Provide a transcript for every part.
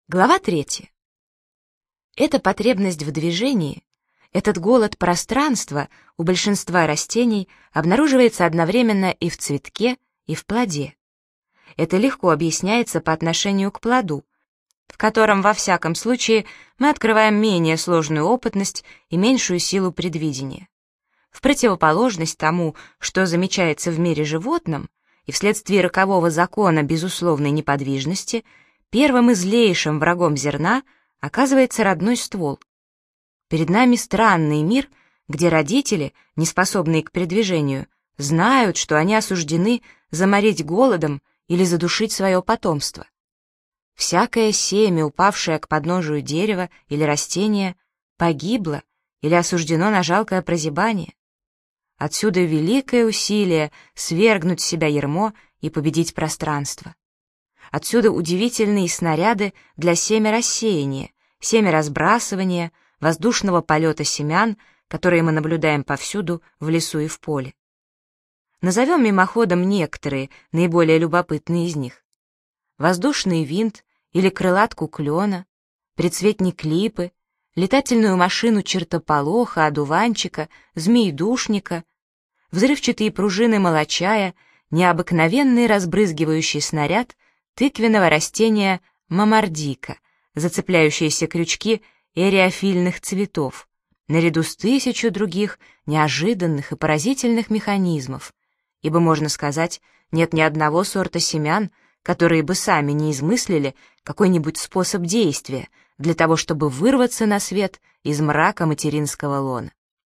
Глава 3. Эта потребность в движении, этот голод пространства у большинства растений обнаруживается одновременно и в цветке, и в плоде. Это легко объясняется по отношению к плоду, в котором во всяком случае мы открываем менее сложную опытность и меньшую силу предвидения. В противоположность тому, что замечается в мире животном, и вследствие рокового закона безусловной неподвижности, первым и злейшим врагом зерна оказывается родной ствол. Перед нами странный мир, где родители, неспособные к передвижению, знают, что они осуждены заморить голодом или задушить свое потомство. Всякое семя, упавшее к подножию дерева или растения, погибло или осуждено на жалкое прозябание. Отсюда великое усилие свергнуть с себя ярмо и победить пространство. Отсюда удивительные снаряды для семярассеяния, семяразбрасывания, воздушного полета семян, которые мы наблюдаем повсюду в лесу и в поле. Назовем мимоходом некоторые, наиболее любопытные из них. Воздушный винт или крылатку клена, предцветник липы, летательную машину чертополоха, одуванчика, змеедушника, взрывчатые пружины молочая, необыкновенный разбрызгивающий снаряд тыквенного растения мамардика, зацепляющиеся крючки эриофильных цветов, наряду с 1000 других неожиданных и поразительных механизмов, ибо, можно сказать, нет ни одного сорта семян, которые бы сами не измыслили какой-нибудь способ действия для того, чтобы вырваться на свет из мрака материнского лона.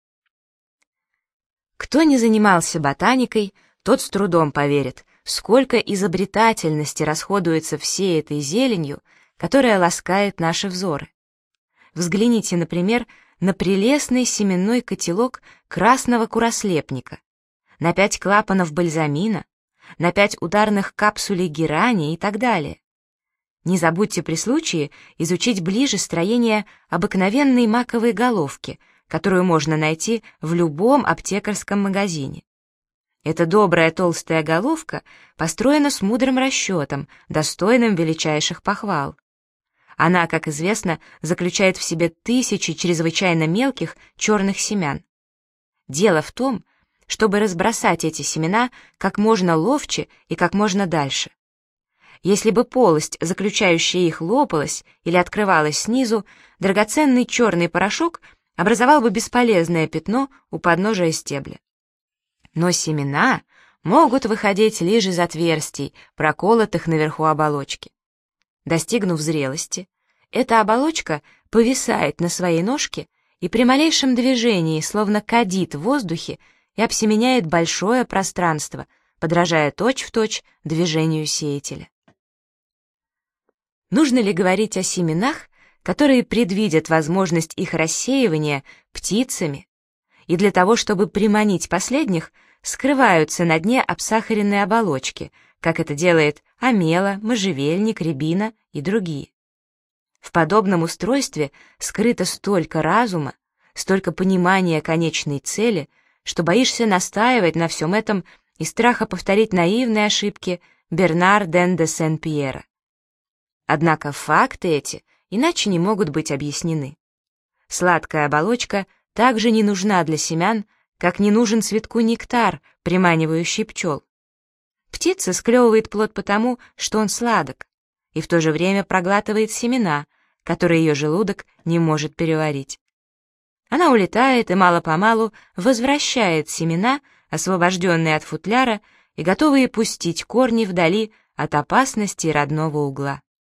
Кто не занимался ботаникой, тот с трудом поверит, сколько изобретательности расходуется всей этой зеленью, которая ласкает наши взоры. Взгляните, например, на прелестный семенной котелок красного курослепника, на 5 клапанов бальзамина, на 5 ударных капсулей герани и так далее. Не забудьте при случае изучить ближе строение обыкновенной маковой головки, которую можно найти в любом аптекарском магазине. Эта добрая толстая головка построена с мудрым расчетом, достойным величайших похвал. Она, как известно, заключает в себе 1000 чрезвычайно мелких черных семян. Дело в том, чтобы разбросать эти семена как можно ловче и как можно дальше. Если бы полость, заключающая их, лопалась или открывалась снизу, драгоценный черный порошок образовал бы бесполезное пятно у подножия стебля. Но семена могут выходить лишь из отверстий, проколотых наверху оболочки. Достигнув зрелости, эта оболочка повисает на своей ножке и при малейшем движении словно кадит в воздухе и обсеменяет большое пространство, подражая точь-в-точь движению сеятеля. Нужно ли говорить о семенах, которые предвидят возможность их рассеивания птицами, и для того, чтобы приманить последних, скрываются на дне обсахаренной оболочки, как это делает омела, можжевельник, рябина и другие. В подобном устройстве скрыто столько разума, столько понимания конечной цели, что боишься настаивать на всем этом из страха повторить наивные ошибки Бернар-ден де Сен-Пьера. Однако факты эти иначе не могут быть объяснены. Сладкая оболочка также не нужна для семян, как не нужен цветку нектар, приманивающий пчел. Птица склевывает плод потому, что он сладок, и в то же время проглатывает семена, которые ее желудок не может переварить. Она улетает и мало-помалу возвращает семена, освобожденные от футляра и готовые пустить корни вдали от опасности родного угла.